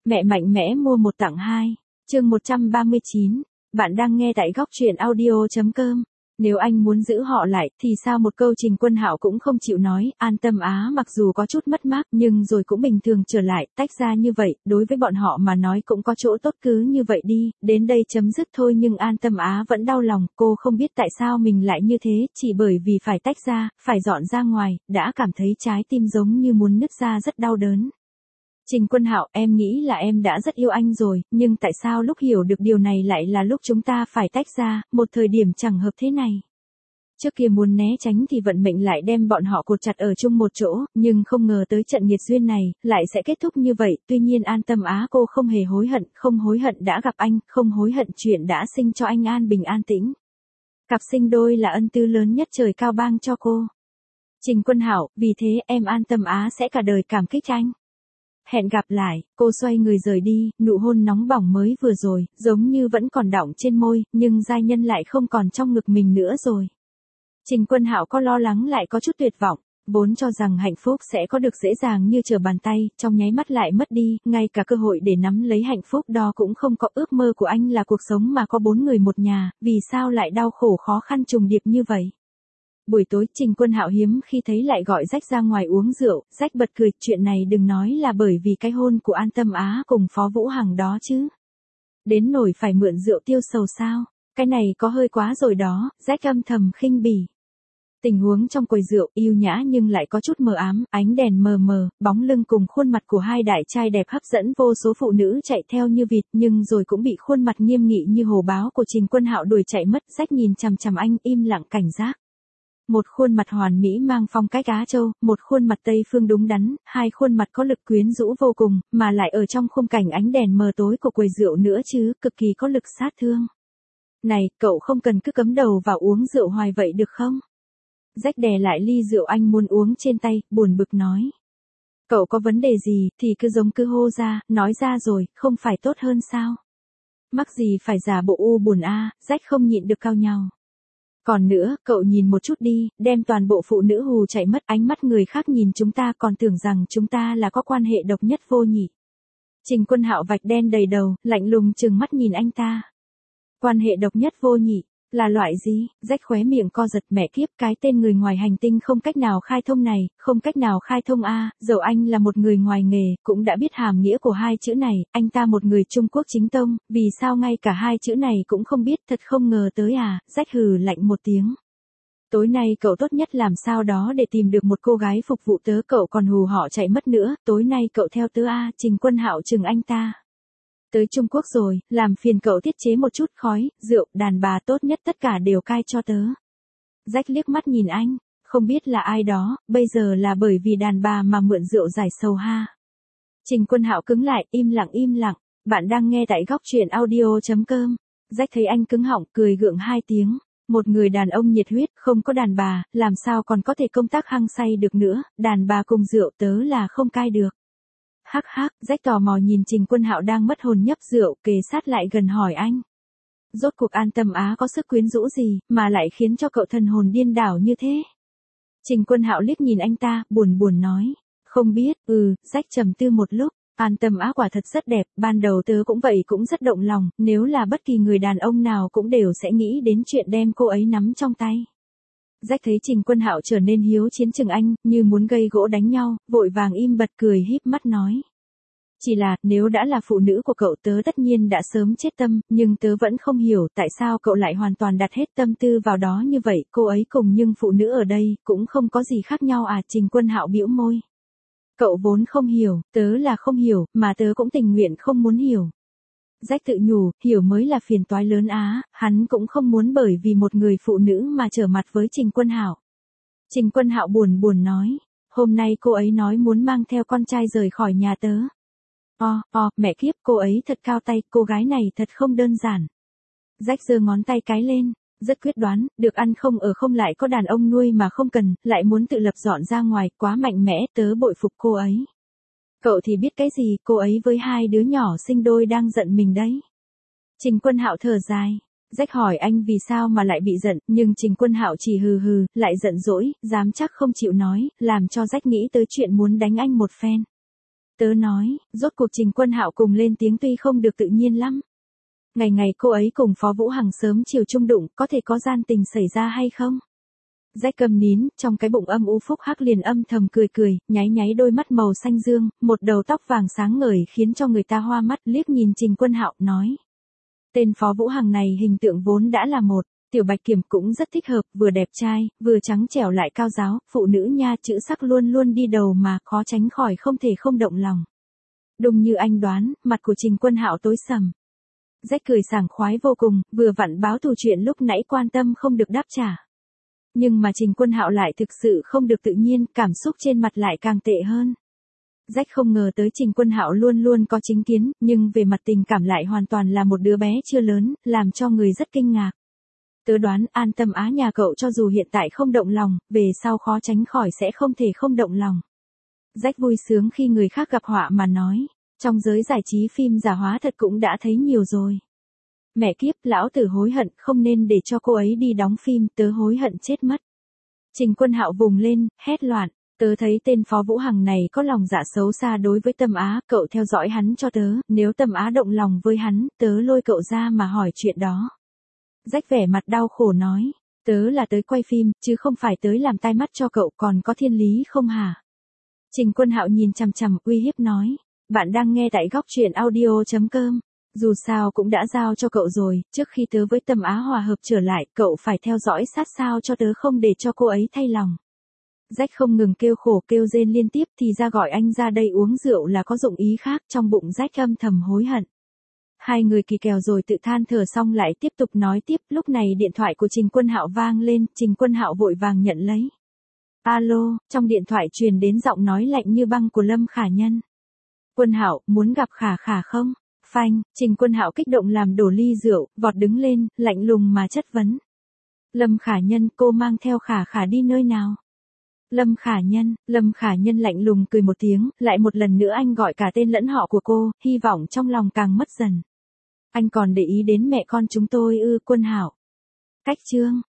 Mẹ mạnh mẽ mua một tặng hai. Chương 139. Bạn đang nghe tại góc truyện audio.com. Nếu anh muốn giữ họ lại thì sao, một câu Trình Quân Hạo cũng không chịu nói. An Tâm Á mặc dù có chút mất mát nhưng rồi cũng bình thường trở lại. Tách ra như vậy đối với bọn họ mà nói cũng có chỗ tốt, cứ như vậy đi, đến đây chấm dứt thôi. Nhưng An Tâm Á vẫn đau lòng. Cô không biết tại sao mình lại như thế, chỉ bởi vì phải tách ra, phải dọn ra ngoài, đã cảm thấy trái tim giống như muốn nứt ra, rất đau đớn. Trình Quân Hạo, em nghĩ là em đã rất yêu anh rồi, nhưng tại sao lúc hiểu được điều này lại là lúc chúng ta phải tách ra, một thời điểm chẳng hợp thế này. Trước kia muốn né tránh thì vận mệnh lại đem bọn họ cột chặt ở chung một chỗ, nhưng không ngờ tới trận nghiệt duyên này, lại sẽ kết thúc như vậy. Tuy nhiên An Tâm Á cô không hề hối hận, không hối hận đã gặp anh, không hối hận chuyện đã sinh cho anh an bình an tĩnh. Cặp sinh đôi là ân tư lớn nhất trời cao ban cho cô. Trình Quân Hạo, vì thế em An Tâm Á sẽ cả đời cảm kích anh. Hẹn gặp lại, cô xoay người rời đi, nụ hôn nóng bỏng mới vừa rồi, giống như vẫn còn đọng trên môi, nhưng giai nhân lại không còn trong ngực mình nữa rồi. Trình Quân Hạo có lo lắng lại có chút tuyệt vọng, vốn cho rằng hạnh phúc sẽ có được dễ dàng như trở bàn tay, trong nháy mắt lại mất đi, ngay cả cơ hội để nắm lấy hạnh phúc đó cũng không có. Ước mơ của anh là cuộc sống mà có 4 người một nhà, vì sao lại đau khổ khó khăn trùng điệp như vậy? Buổi tối Trình Quân Hạo hiếm khi thấy lại gọi Rách ra ngoài uống rượu. Rách bật cười, chuyện này đừng nói là bởi vì cái hôn của An Tâm Á cùng Phó Vũ Hằng đó chứ. Đến nổi phải mượn rượu tiêu sầu sao, cái này có hơi quá rồi đó. Rách âm thầm khinh bỉ. Tình huống trong quầy rượu yêu nhã nhưng lại có chút mờ ám, ánh đèn mờ mờ, bóng lưng cùng khuôn mặt của hai đại trai đẹp hấp dẫn vô số phụ nữ chạy theo như vịt, nhưng rồi cũng bị khuôn mặt nghiêm nghị như hổ báo của Trình Quân Hạo đuổi chạy mất. Rách nhìn chằm chằm anh, im lặng cảnh giác. Một khuôn mặt hoàn mỹ mang phong cách Á Châu, một khuôn mặt Tây phương đúng đắn, hai khuôn mặt có lực quyến rũ vô cùng, mà lại ở trong khung cảnh ánh đèn mờ tối của quầy rượu nữa chứ, cực kỳ có lực sát thương. Này, cậu không cần cứ cắm đầu vào uống rượu hoài vậy được không? Rách đè lại ly rượu anh muốn uống trên tay, buồn bực nói. Cậu có vấn đề gì thì cứ hô ra, nói ra rồi, không phải tốt hơn sao? Mắc gì phải giả bộ u buồn a? Rách không nhịn được cau nhàu. Còn nữa, cậu nhìn một chút đi, đem toàn bộ phụ nữ hù chạy mất, ánh mắt người khác nhìn chúng ta còn tưởng rằng chúng ta là có quan hệ độc nhất vô nhị. Trình Quân Hạo vạch đen đầy đầu, lạnh lùng trừng mắt nhìn anh ta. Quan hệ độc nhất vô nhị, là loại gì? Rách khóe miệng co giật, mẹ kiếp, cái tên người ngoài hành tinh không cách nào khai thông này, không cách nào khai thông a. Dẫu anh là một người ngoài nghề, cũng đã biết hàm nghĩa của hai chữ này, anh ta một người Trung Quốc chính tông, vì sao ngay cả hai chữ này cũng không biết, thật không ngờ tới à. Rách hừ lạnh một tiếng. Tối nay cậu tốt nhất làm sao đó để tìm được một cô gái phục vụ tớ, cậu còn hù họ chạy mất nữa, tối nay cậu theo tớ a. Trình Quân Hạo chừng anh ta. Tới Trung Quốc rồi, làm phiền cậu tiết chế một chút, khói, rượu, đàn bà tốt nhất tất cả đều cai cho tớ. Rách liếc mắt nhìn anh, không biết là ai đó, bây giờ là bởi vì đàn bà mà mượn rượu giải sầu ha. Trình Quân Hạo cứng lại, im lặng, bạn đang nghe tại góc truyện audio.com. Rách thấy anh cứng họng, cười gượng hai tiếng. Một người đàn ông nhiệt huyết, không có đàn bà, làm sao còn có thể công tác hăng say được nữa, đàn bà cùng rượu tớ là không cai được. Hắc hắc, Rách tò mò nhìn Trình Quân Hạo đang mất hồn nhấp rượu, kề sát lại gần hỏi anh. Rốt cuộc An Tâm Á có sức quyến rũ gì, mà lại khiến cho cậu thần hồn điên đảo như thế? Trình Quân Hạo liếc nhìn anh ta, buồn nói. Không biết, Rách trầm tư một lúc. An Tâm Á quả thật rất đẹp, ban đầu tớ cũng vậy, cũng rất động lòng, nếu là bất kỳ người đàn ông nào cũng đều sẽ nghĩ đến chuyện đem cô ấy nắm trong tay. Rách thấy Trình Quân Hạo trở nên hiếu chiến chừng anh, như muốn gây gỗ đánh nhau, vội vàng im bặt, cười híp mắt nói. Chỉ là, nếu đã là phụ nữ của cậu tớ tất nhiên đã sớm chết tâm, nhưng tớ vẫn không hiểu tại sao cậu lại hoàn toàn đặt hết tâm tư vào đó như vậy, cô ấy cùng nhưng phụ nữ ở đây, cũng không có gì khác nhau à. Trình Quân Hạo bĩu môi. Cậu vốn không hiểu, tớ là không hiểu, mà tớ cũng tình nguyện không muốn hiểu. Rách tự nhủ, hiểu mới là phiền toái lớn á, hắn cũng không muốn bởi vì một người phụ nữ mà trở mặt với Trình Quân Hạo. Trình Quân Hạo buồn nói, hôm nay cô ấy nói muốn mang theo con trai rời khỏi nhà tớ. Mẹ kiếp, cô ấy thật cao tay, cô gái này thật không đơn giản. Rách giơ ngón tay cái lên, rất quyết đoán, được ăn không ở không lại có đàn ông nuôi mà không cần, lại muốn tự lập dọn ra ngoài, quá mạnh mẽ, tớ bội phục cô ấy. Cậu thì biết cái gì, cô ấy với hai đứa nhỏ sinh đôi đang giận mình đấy. Trình Quân Hạo thở dài. Rách hỏi anh vì sao mà lại bị giận, nhưng Trình Quân Hạo chỉ hừ, lại giận dỗi, dám chắc không chịu nói, làm cho Rách nghĩ tới chuyện muốn đánh anh một phen. Tớ nói, rốt cuộc Trình Quân Hạo cùng lên tiếng tuy không được tự nhiên lắm. Ngày ngày cô ấy cùng Phó Vũ Hằng sớm chiều chung đụng, có thể có gian tình xảy ra hay không? Rách cầm nín, trong cái bụng âm u Phúc Hắc liền âm thầm cười cười, nháy nháy đôi mắt màu xanh dương, một đầu tóc vàng sáng ngời khiến cho người ta hoa mắt, liếc nhìn Trình Quân Hạo, nói. Tên Phó Vũ Hằng này hình tượng vốn đã là một, Tiểu Bạch Kiểm cũng rất thích hợp, vừa đẹp trai, vừa trắng trẻo lại cao giáo, phụ nữ nha chữ sắc luôn luôn đi đầu mà, khó tránh khỏi không thể không động lòng. Đúng như anh đoán, mặt của Trình Quân Hạo tối sầm. Rách cười sảng khoái vô cùng, vừa vặn báo thù chuyện lúc nãy quan tâm không được đáp trả. Nhưng mà Trình Quân Hạo lại thực sự không được tự nhiên, cảm xúc trên mặt lại càng tệ hơn. Rách không ngờ tới Trình Quân Hạo luôn luôn có chính kiến, nhưng về mặt tình cảm lại hoàn toàn là một đứa bé chưa lớn, làm cho người rất kinh ngạc. Tớ đoán An Tâm Á nhà cậu cho dù hiện tại không động lòng, về sau khó tránh khỏi sẽ không thể không động lòng. Rách vui sướng khi người khác gặp họa mà nói, trong giới giải trí phim giả hóa thật cũng đã thấy nhiều rồi. Mẹ kiếp, lão tử hối hận, không nên để cho cô ấy đi đóng phim, tớ hối hận chết mất. Trình Quân Hạo vùng lên, hét loạn, tớ thấy tên Phó Vũ Hằng này có lòng dạ xấu xa đối với Tâm Á, cậu theo dõi hắn cho tớ, nếu Tâm Á động lòng với hắn, tớ lôi cậu ra mà hỏi chuyện đó. Rách vẻ mặt đau khổ nói, tớ là tới quay phim, chứ không phải tới làm tai mắt cho cậu, còn có thiên lý không hả? Trình Quân Hạo nhìn chằm chằm, uy hiếp nói, bạn đang nghe tại góc truyện audio.com. Dù sao cũng đã giao cho cậu rồi, trước khi tớ với Tâm Á hòa hợp trở lại, cậu phải theo dõi sát sao cho tớ không để cho cô ấy thay lòng. Rách không ngừng kêu khổ kêu rên liên tiếp, thì ra gọi anh ra đây uống rượu là có dụng ý khác, trong bụng Rách âm thầm hối hận. Hai người kỳ kèo rồi tự than thở xong lại tiếp tục nói tiếp, lúc này điện thoại của Trình Quân Hạo vang lên, Trình Quân Hạo vội vàng nhận lấy. Alo, trong điện thoại truyền đến giọng nói lạnh như băng của Lâm Khả Nhân. Quân Hạo, muốn gặp Khả Khả không? Phanh, Trình Quân Hạo kích động làm đổ ly rượu, vọt đứng lên, lạnh lùng mà chất vấn. Lâm Khả Nhân, cô mang theo Khả Khả đi nơi nào? Lâm Khả Nhân lạnh lùng cười một tiếng, lại một lần nữa anh gọi cả tên lẫn họ của cô, hy vọng trong lòng càng mất dần. Anh còn để ý đến mẹ con chúng tôi ư? Quân Hạo. Cách chương.